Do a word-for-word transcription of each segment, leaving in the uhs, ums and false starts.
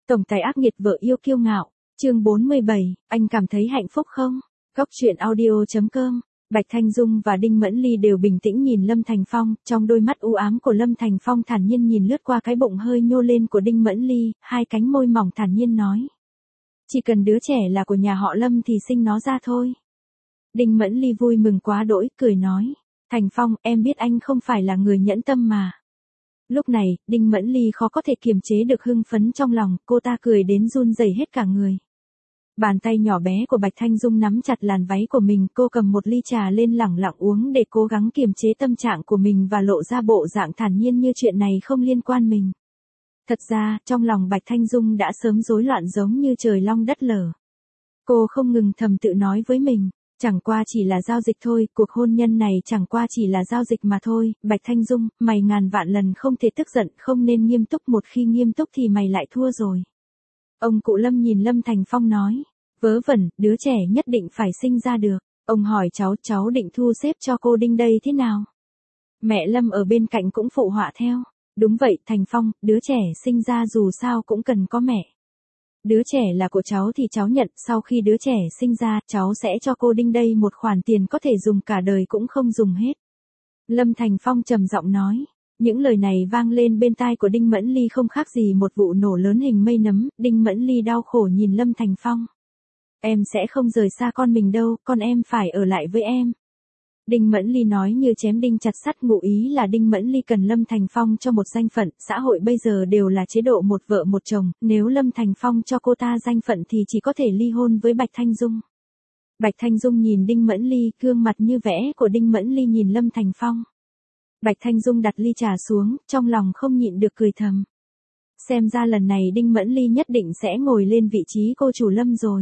Tổng tài ác nghiệt vợ yêu kiêu ngạo, chương bốn mươi bảy, anh cảm thấy hạnh phúc không? Góc truyện audio chấm com. Bạch Thanh Dung và Đinh Mẫn Ly đều bình tĩnh nhìn Lâm Thành Phong, trong đôi mắt u ám của Lâm Thành Phong thản nhiên nhìn lướt qua cái bụng hơi nhô lên của Đinh Mẫn Ly, hai cánh môi mỏng thản nhiên nói. Chỉ cần đứa trẻ là của nhà họ Lâm thì sinh nó ra thôi. Đinh Mẫn Ly vui mừng quá đỗi, cười nói. Thành Phong, em biết anh không phải là người nhẫn tâm mà. Lúc này, Đinh Mẫn Ly khó có thể kiềm chế được hưng phấn trong lòng, cô ta cười đến run rẩy hết cả người. Bàn tay nhỏ bé của Bạch Thanh Dung nắm chặt làn váy của mình, cô cầm một ly trà lên lẳng lặng uống để cố gắng kiềm chế tâm trạng của mình và lộ ra bộ dạng thản nhiên như chuyện này không liên quan mình. Thật ra, trong lòng Bạch Thanh Dung đã sớm rối loạn giống như trời long đất lở. Cô không ngừng thầm tự nói với mình. Chẳng qua chỉ là giao dịch thôi, cuộc hôn nhân này chẳng qua chỉ là giao dịch mà thôi. Bạch Thanh Dung, mày ngàn vạn lần không thể tức giận, không nên nghiêm túc, một khi nghiêm túc thì mày lại thua rồi. Ông cụ Lâm nhìn Lâm Thành Phong nói, vớ vẩn, đứa trẻ nhất định phải sinh ra được. Ông hỏi cháu, cháu định thu xếp cho cô Đinh đây thế nào? Mẹ Lâm ở bên cạnh cũng phụ họa theo. Đúng vậy, Thành Phong, đứa trẻ sinh ra dù sao cũng cần có mẹ. Đứa trẻ là của cháu thì cháu nhận, sau khi đứa trẻ sinh ra, cháu sẽ cho cô Đinh đây một khoản tiền có thể dùng cả đời cũng không dùng hết. Lâm Thành Phong trầm giọng nói. Những lời này vang lên bên tai của Đinh Mẫn Ly không khác gì một vụ nổ lớn hình mây nấm. Đinh Mẫn Ly đau khổ nhìn Lâm Thành Phong. Em sẽ không rời xa con mình đâu, con em phải ở lại với em. Đinh Mẫn Ly nói như chém đinh chặt sắt, ngụ ý là Đinh Mẫn Ly cần Lâm Thành Phong cho một danh phận, xã hội bây giờ đều là chế độ một vợ một chồng, nếu Lâm Thành Phong cho cô ta danh phận thì chỉ có thể ly hôn với Bạch Thanh Dung. Bạch Thanh Dung nhìn Đinh Mẫn Ly, gương mặt như vẽ của Đinh Mẫn Ly nhìn Lâm Thành Phong. Bạch Thanh Dung đặt ly trà xuống, trong lòng không nhịn được cười thầm. Xem ra lần này Đinh Mẫn Ly nhất định sẽ ngồi lên vị trí cô chủ Lâm rồi.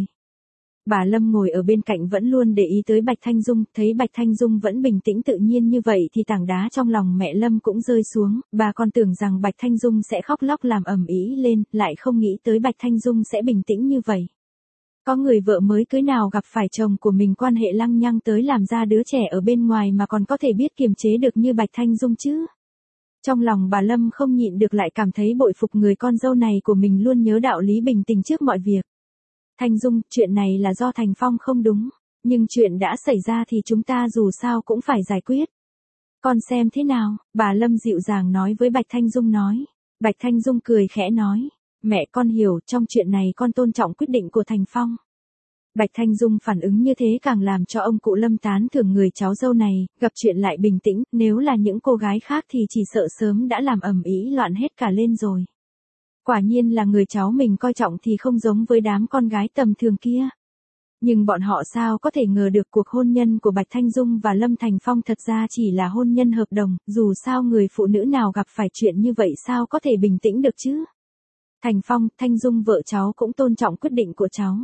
Bà Lâm ngồi ở bên cạnh vẫn luôn để ý tới Bạch Thanh Dung, thấy Bạch Thanh Dung vẫn bình tĩnh tự nhiên như vậy thì tảng đá trong lòng mẹ Lâm cũng rơi xuống, bà còn tưởng rằng Bạch Thanh Dung sẽ khóc lóc làm ầm ĩ lên, lại không nghĩ tới Bạch Thanh Dung sẽ bình tĩnh như vậy. Có người vợ mới cưới nào gặp phải chồng của mình quan hệ lăng nhăng tới làm ra đứa trẻ ở bên ngoài mà còn có thể biết kiềm chế được như Bạch Thanh Dung chứ? Trong lòng bà Lâm không nhịn được lại cảm thấy bội phục người con dâu này của mình luôn nhớ đạo lý bình tĩnh trước mọi việc. Thanh Dung, chuyện này là do Thành Phong không đúng, nhưng chuyện đã xảy ra thì chúng ta dù sao cũng phải giải quyết. Con xem thế nào, bà Lâm dịu dàng nói với Bạch Thanh Dung nói. Bạch Thanh Dung cười khẽ nói, mẹ con hiểu, trong chuyện này con tôn trọng quyết định của Thành Phong. Bạch Thanh Dung phản ứng như thế càng làm cho ông cụ Lâm tán thưởng người cháu dâu này, gặp chuyện lại bình tĩnh, nếu là những cô gái khác thì chỉ sợ sớm đã làm ầm ĩ loạn hết cả lên rồi. Quả nhiên là người cháu mình coi trọng thì không giống với đám con gái tầm thường kia. Nhưng bọn họ sao có thể ngờ được cuộc hôn nhân của Bạch Thanh Dung và Lâm Thành Phong thật ra chỉ là hôn nhân hợp đồng, dù sao người phụ nữ nào gặp phải chuyện như vậy sao có thể bình tĩnh được chứ. Thành Phong, Thanh Dung vợ cháu cũng tôn trọng quyết định của cháu.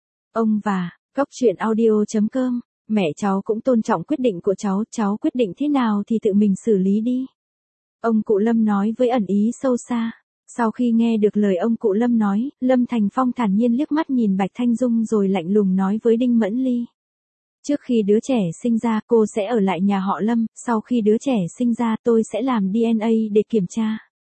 Ông và, góc truyện audio chấm com, mẹ cháu cũng tôn trọng quyết định của cháu, cháu quyết định thế nào thì tự mình xử lý đi. Ông cụ Lâm nói với ẩn ý sâu xa. Sau khi nghe được lời ông cụ Lâm nói, Lâm Thành Phong thản nhiên liếc mắt nhìn Bạch Thanh Dung rồi lạnh lùng nói với Đinh Mẫn Ly. Trước khi đứa trẻ sinh ra cô sẽ ở lại nhà họ Lâm, sau khi đứa trẻ sinh ra tôi sẽ làm đê en a để kiểm tra.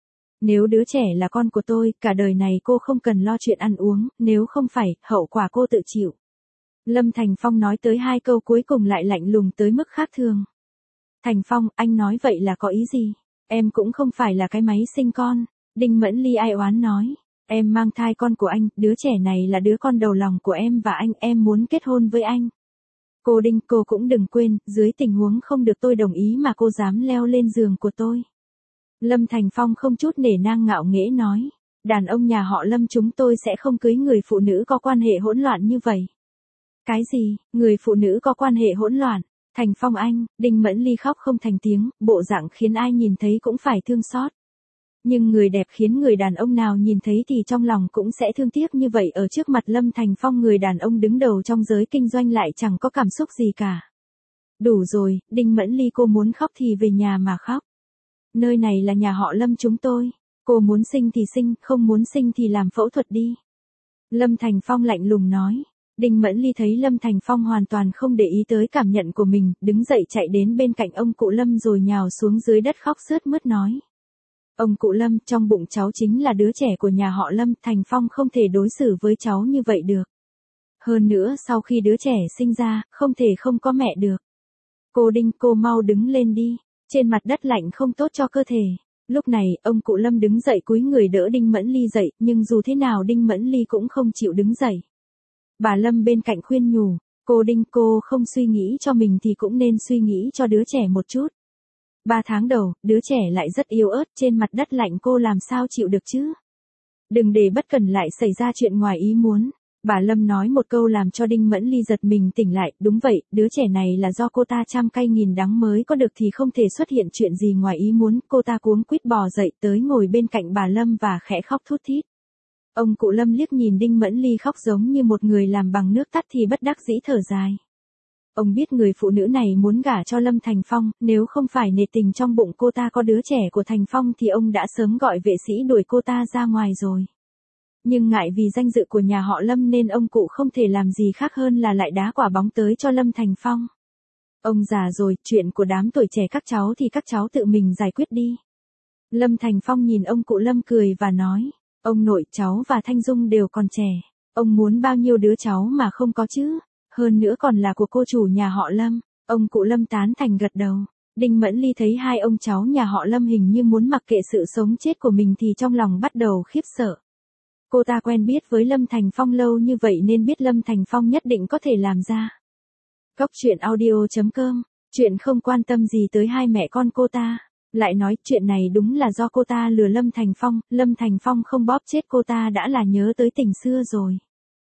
Nếu đứa trẻ là con của tôi, cả đời này cô không cần lo chuyện ăn uống, nếu không phải, hậu quả cô tự chịu. Lâm Thành Phong nói tới hai câu cuối cùng lại lạnh lùng tới mức khác thường. Thành Phong, anh nói vậy là có ý gì? Em cũng không phải là cái máy sinh con. Đinh Mẫn Ly ai oán nói, em mang thai con của anh, đứa trẻ này là đứa con đầu lòng của em và anh, em muốn kết hôn với anh. Cô Đinh, cô cũng đừng quên, dưới tình huống không được tôi đồng ý mà cô dám leo lên giường của tôi. Lâm Thành Phong không chút nể nang ngạo nghễ nói, đàn ông nhà họ Lâm chúng tôi sẽ không cưới người phụ nữ có quan hệ hỗn loạn như vậy. Cái gì, người phụ nữ có quan hệ hỗn loạn? Thành Phong anh, Đinh Mẫn Ly khóc không thành tiếng, bộ dạng khiến ai nhìn thấy cũng phải thương xót. Nhưng người đẹp khiến người đàn ông nào nhìn thấy thì trong lòng cũng sẽ thương tiếc như vậy, ở trước mặt Lâm Thành Phong người đàn ông đứng đầu trong giới kinh doanh lại chẳng có cảm xúc gì cả. Đủ rồi, Đinh Mẫn Ly cô muốn khóc thì về nhà mà khóc. Nơi này là nhà họ Lâm chúng tôi, cô muốn sinh thì sinh, không muốn sinh thì làm phẫu thuật đi. Lâm Thành Phong lạnh lùng nói. Đinh Mẫn Ly thấy Lâm Thành Phong hoàn toàn không để ý tới cảm nhận của mình, đứng dậy chạy đến bên cạnh ông cụ Lâm rồi nhào xuống dưới đất khóc sướt mướt nói. Ông cụ Lâm, trong bụng cháu chính là đứa trẻ của nhà họ Lâm, Thành Phong không thể đối xử với cháu như vậy được. Hơn nữa sau khi đứa trẻ sinh ra, không thể không có mẹ được. Cô Đinh, cô mau đứng lên đi, trên mặt đất lạnh không tốt cho cơ thể. Lúc này, ông cụ Lâm đứng dậy cúi người đỡ Đinh Mẫn Ly dậy, nhưng dù thế nào Đinh Mẫn Ly cũng không chịu đứng dậy. Bà Lâm bên cạnh khuyên nhủ, cô Đinh, cô không suy nghĩ cho mình thì cũng nên suy nghĩ cho đứa trẻ một chút. Ba tháng đầu, đứa trẻ lại rất yếu ớt, trên mặt đất lạnh cô làm sao chịu được chứ? Đừng để bất cẩn lại xảy ra chuyện ngoài ý muốn. Bà Lâm nói một câu làm cho Đinh Mẫn Ly giật mình tỉnh lại, đúng vậy, đứa trẻ này là do cô ta trăm cay nghìn đắng mới có được thì không thể xuất hiện chuyện gì ngoài ý muốn, cô ta cuống quýt bò dậy tới ngồi bên cạnh bà Lâm và khẽ khóc thút thít. Ông cụ Lâm liếc nhìn Đinh Mẫn Ly khóc giống như một người làm bằng nước tắt thì bất đắc dĩ thở dài. Ông biết người phụ nữ này muốn gả cho Lâm Thành Phong, nếu không phải nể tình trong bụng cô ta có đứa trẻ của Thành Phong thì ông đã sớm gọi vệ sĩ đuổi cô ta ra ngoài rồi. Nhưng ngại vì danh dự của nhà họ Lâm nên ông cụ không thể làm gì khác hơn là lại đá quả bóng tới cho Lâm Thành Phong. Ông già rồi, chuyện của đám tuổi trẻ các cháu thì các cháu tự mình giải quyết đi. Lâm Thành Phong nhìn ông cụ Lâm cười và nói, ông nội, cháu và Thanh Dung đều còn trẻ. Ông muốn bao nhiêu đứa cháu mà không có chứ, hơn nữa còn là của cô chủ nhà họ Lâm. Ông cụ Lâm tán thành gật đầu. Đinh Mẫn Ly thấy hai ông cháu nhà họ Lâm hình như muốn mặc kệ sự sống chết của mình thì trong lòng bắt đầu khiếp sợ. Cô ta quen biết với Lâm Thành Phong lâu như vậy nên biết Lâm Thành Phong nhất định có thể làm ra. Cốc truyện audio chấm com, chuyện không quan tâm gì tới hai mẹ con cô ta. Lại nói chuyện này đúng là do cô ta lừa Lâm Thành Phong, Lâm Thành Phong không bóp chết cô ta đã là nhớ tới tình xưa rồi.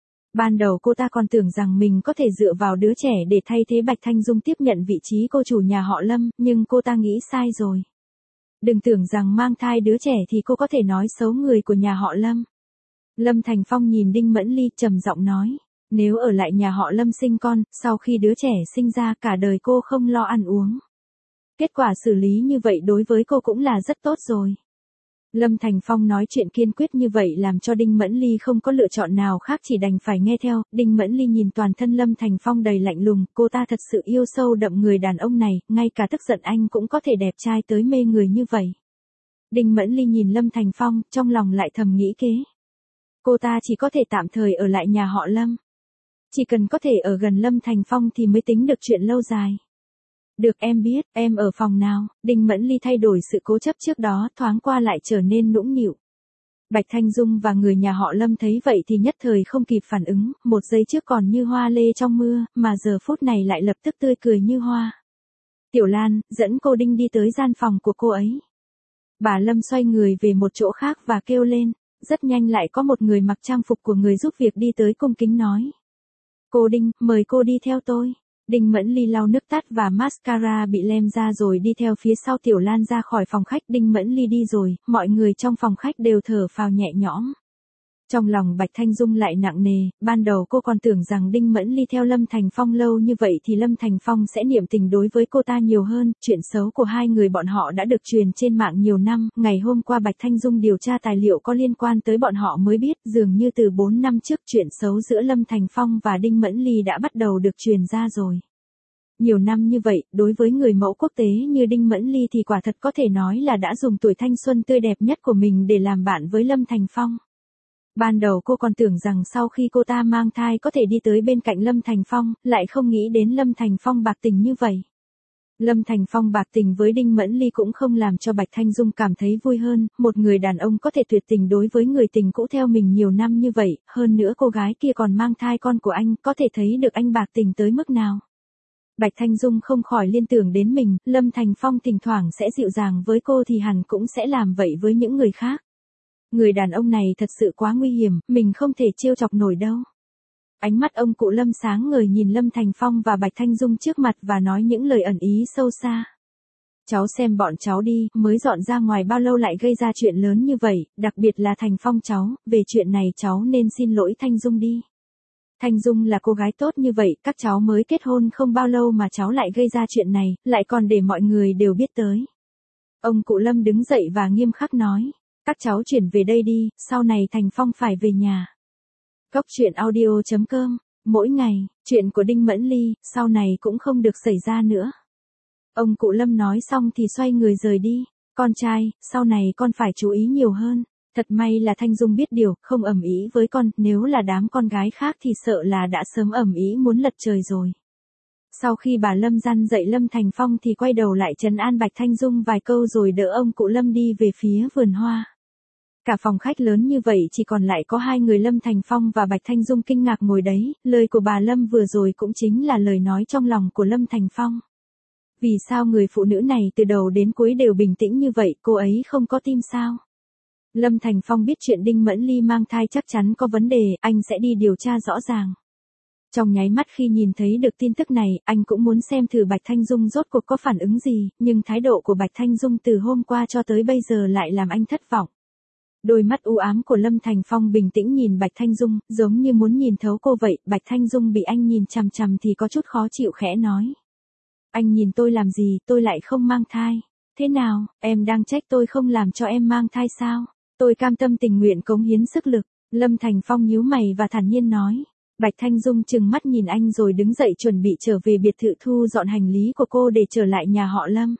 Ban đầu cô ta còn tưởng rằng mình có thể dựa vào đứa trẻ để thay thế Bạch Thanh Dung tiếp nhận vị trí cô chủ nhà họ Lâm, nhưng cô ta nghĩ sai rồi. Đừng tưởng rằng mang thai đứa trẻ thì cô có thể nói xấu người của nhà họ Lâm. Lâm Thành Phong nhìn Đinh Mẫn Ly trầm giọng nói, nếu ở lại nhà họ Lâm sinh con, sau khi đứa trẻ sinh ra cả đời cô không lo ăn uống. Kết quả xử lý như vậy đối với cô cũng là rất tốt rồi. Lâm Thành Phong nói chuyện kiên quyết như vậy làm cho Đinh Mẫn Ly không có lựa chọn nào khác chỉ đành phải nghe theo. Đinh Mẫn Ly nhìn toàn thân Lâm Thành Phong đầy lạnh lùng, cô ta thật sự yêu sâu đậm người đàn ông này, ngay cả tức giận anh cũng có thể đẹp trai tới mê người như vậy. Đinh Mẫn Ly nhìn Lâm Thành Phong, trong lòng lại thầm nghĩ kế. Cô ta chỉ có thể tạm thời ở lại nhà họ Lâm. Chỉ cần có thể ở gần Lâm Thành Phong thì mới tính được chuyện lâu dài. Được, em biết, em ở phòng nào? Đinh Mẫn Ly thay đổi sự cố chấp trước đó, thoáng qua lại trở nên nũng nịu. Bạch Thanh Dung và người nhà họ Lâm thấy vậy thì nhất thời không kịp phản ứng, một giây trước còn như hoa lê trong mưa, mà giờ phút này lại lập tức tươi cười như hoa. Tiểu Lan, dẫn cô Đinh đi tới gian phòng của cô ấy. Bà Lâm xoay người về một chỗ khác và kêu lên, rất nhanh lại có một người mặc trang phục của người giúp việc đi tới cung kính nói. Cô Đinh, mời cô đi theo tôi. Đinh Mẫn Ly lau nước tát và mascara bị lem ra rồi đi theo phía sau Tiểu Lan ra khỏi phòng khách. Đinh Mẫn Ly đi rồi, mọi người trong phòng khách đều thở phào nhẹ nhõm. Trong lòng Bạch Thanh Dung lại nặng nề, ban đầu cô còn tưởng rằng Đinh Mẫn Ly theo Lâm Thành Phong lâu như vậy thì Lâm Thành Phong sẽ niệm tình đối với cô ta nhiều hơn. Chuyện xấu của hai người bọn họ đã được truyền trên mạng nhiều năm, ngày hôm qua Bạch Thanh Dung điều tra tài liệu có liên quan tới bọn họ mới biết dường như từ bốn năm trước chuyện xấu giữa Lâm Thành Phong và Đinh Mẫn Ly đã bắt đầu được truyền ra rồi. Nhiều năm như vậy, đối với người mẫu quốc tế như Đinh Mẫn Ly thì quả thật có thể nói là đã dùng tuổi thanh xuân tươi đẹp nhất của mình để làm bạn với Lâm Thành Phong. Ban đầu cô còn tưởng rằng sau khi cô ta mang thai có thể đi tới bên cạnh Lâm Thành Phong, lại không nghĩ đến Lâm Thành Phong bạc tình như vậy. Lâm Thành Phong bạc tình với Đinh Mẫn Ly cũng không làm cho Bạch Thanh Dung cảm thấy vui hơn, một người đàn ông có thể tuyệt tình đối với người tình cũ theo mình nhiều năm như vậy, hơn nữa cô gái kia còn mang thai con của anh, có thể thấy được anh bạc tình tới mức nào. Bạch Thanh Dung không khỏi liên tưởng đến mình, Lâm Thành Phong thỉnh thoảng sẽ dịu dàng với cô thì hẳn cũng sẽ làm vậy với những người khác. Người đàn ông này thật sự quá nguy hiểm, mình không thể trêu chọc nổi đâu. Ánh mắt ông cụ Lâm sáng ngời nhìn Lâm Thành Phong và Bạch Thanh Dung trước mặt và nói những lời ẩn ý sâu xa. Cháu xem bọn cháu đi, mới dọn ra ngoài bao lâu lại gây ra chuyện lớn như vậy, đặc biệt là Thành Phong cháu, về chuyện này cháu nên xin lỗi Thanh Dung đi. Thanh Dung là cô gái tốt như vậy, các cháu mới kết hôn không bao lâu mà cháu lại gây ra chuyện này, lại còn để mọi người đều biết tới. Ông cụ Lâm đứng dậy và nghiêm khắc nói. Các cháu chuyển về đây đi, sau này Thành Phong phải về nhà. Cốc truyện audio chấm com, mỗi ngày, chuyện của Đinh Mẫn Ly, sau này cũng không được xảy ra nữa. Ông cụ Lâm nói xong thì xoay người rời đi. Con trai, sau này con phải chú ý nhiều hơn. Thật may là Thanh Dung biết điều, không ầm ĩ với con, nếu là đám con gái khác thì sợ là đã sớm ầm ĩ muốn lật trời rồi. Sau khi bà Lâm dăn dậy Lâm Thành Phong thì quay đầu lại trấn an Bạch Thanh Dung vài câu rồi đỡ ông cụ Lâm đi về phía vườn hoa. Cả phòng khách lớn như vậy chỉ còn lại có hai người Lâm Thành Phong và Bạch Thanh Dung kinh ngạc ngồi đấy, lời của bà Lâm vừa rồi cũng chính là lời nói trong lòng của Lâm Thành Phong. Vì sao người phụ nữ này từ đầu đến cuối đều bình tĩnh như vậy, cô ấy không có tim sao? Lâm Thành Phong biết chuyện Đinh Mẫn Ly mang thai chắc chắn có vấn đề, anh sẽ đi điều tra rõ ràng. Trong nháy mắt khi nhìn thấy được tin tức này, anh cũng muốn xem thử Bạch Thanh Dung rốt cuộc có phản ứng gì, nhưng thái độ của Bạch Thanh Dung từ hôm qua cho tới bây giờ lại làm anh thất vọng. Đôi mắt u ám của Lâm Thành Phong bình tĩnh nhìn Bạch Thanh Dung, giống như muốn nhìn thấu cô vậy. Bạch Thanh Dung bị anh nhìn chằm chằm thì có chút khó chịu khẽ nói. Anh nhìn tôi làm gì, tôi lại không mang thai. Thế nào, em đang trách tôi không làm cho em mang thai sao? Tôi cam tâm tình nguyện cống hiến sức lực. Lâm Thành Phong nhíu mày và thản nhiên nói. Bạch Thanh Dung trừng mắt nhìn anh rồi đứng dậy chuẩn bị trở về biệt thự thu dọn hành lý của cô để trở lại nhà họ Lâm.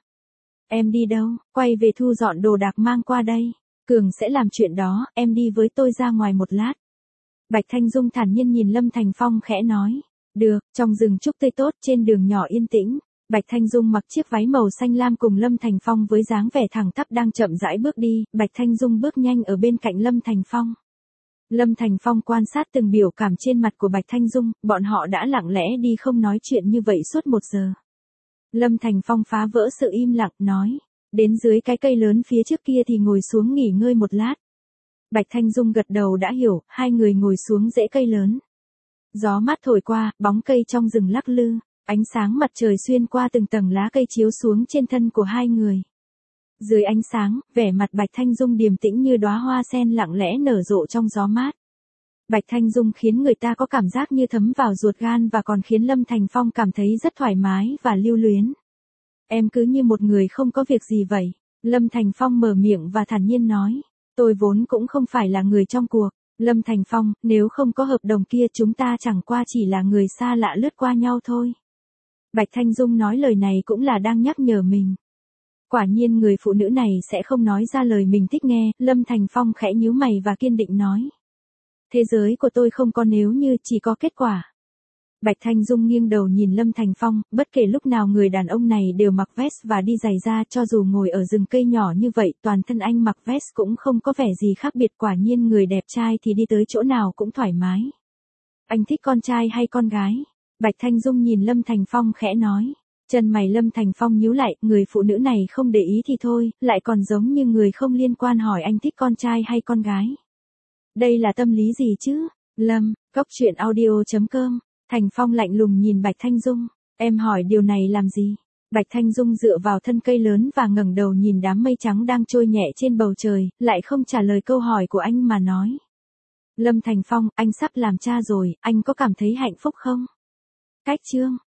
Em đi đâu, quay về thu dọn đồ đạc mang qua đây. Cường sẽ làm chuyện đó, em đi với tôi ra ngoài một lát. Bạch Thanh Dung thản nhiên nhìn Lâm Thành Phong khẽ nói. Được, trong rừng trúc tươi tốt trên đường nhỏ yên tĩnh. Bạch Thanh Dung mặc chiếc váy màu xanh lam cùng Lâm Thành Phong với dáng vẻ thẳng tắp đang chậm rãi bước đi. Bạch Thanh Dung bước nhanh ở bên cạnh Lâm Thành Phong. Lâm Thành Phong quan sát từng biểu cảm trên mặt của Bạch Thanh Dung, bọn họ đã lặng lẽ đi không nói chuyện như vậy suốt một giờ. Lâm Thành Phong phá vỡ sự im lặng, nói. Đến dưới cái cây lớn phía trước kia thì ngồi xuống nghỉ ngơi một lát. Bạch Thanh Dung gật đầu đã hiểu, hai người ngồi xuống rễ cây lớn. Gió mát thổi qua, bóng cây trong rừng lắc lư, ánh sáng mặt trời xuyên qua từng tầng lá cây chiếu xuống trên thân của hai người. Dưới ánh sáng, vẻ mặt Bạch Thanh Dung điềm tĩnh như đóa hoa sen lặng lẽ nở rộ trong gió mát. Bạch Thanh Dung khiến người ta có cảm giác như thấm vào ruột gan và còn khiến Lâm Thành Phong cảm thấy rất thoải mái và lưu luyến. Em cứ như một người không có việc gì vậy. Lâm Thành Phong mở miệng và thản nhiên nói. Tôi vốn cũng không phải là người trong cuộc. Lâm Thành Phong, nếu không có hợp đồng kia chúng ta chẳng qua chỉ là người xa lạ lướt qua nhau thôi. Bạch Thanh Dung nói lời này cũng là đang nhắc nhở mình. Quả nhiên người phụ nữ này sẽ không nói ra lời mình thích nghe. Lâm Thành Phong khẽ nhíu mày và kiên định nói. Thế giới của tôi không có nếu như, chỉ có kết quả. Bạch Thanh Dung nghiêng đầu nhìn Lâm Thành Phong, bất kể lúc nào người đàn ông này đều mặc vest và đi giày da, cho dù ngồi ở rừng cây nhỏ như vậy, toàn thân anh mặc vest cũng không có vẻ gì khác biệt, quả nhiên người đẹp trai thì đi tới chỗ nào cũng thoải mái. Anh thích con trai hay con gái? Bạch Thanh Dung nhìn Lâm Thành Phong khẽ nói. Chân mày Lâm Thành Phong nhíu lại, người phụ nữ này không để ý thì thôi, lại còn giống như người không liên quan hỏi anh thích con trai hay con gái. Đây là tâm lý gì chứ? Lâm, cốc truyện audio chấm com. Thành Phong lạnh lùng nhìn Bạch Thanh Dung. Em hỏi điều này làm gì? Bạch Thanh Dung dựa vào thân cây lớn và ngẩng đầu nhìn đám mây trắng đang trôi nhẹ trên bầu trời, lại không trả lời câu hỏi của anh mà nói. Lâm Thành Phong, anh sắp làm cha rồi, anh có cảm thấy hạnh phúc không? Cách chương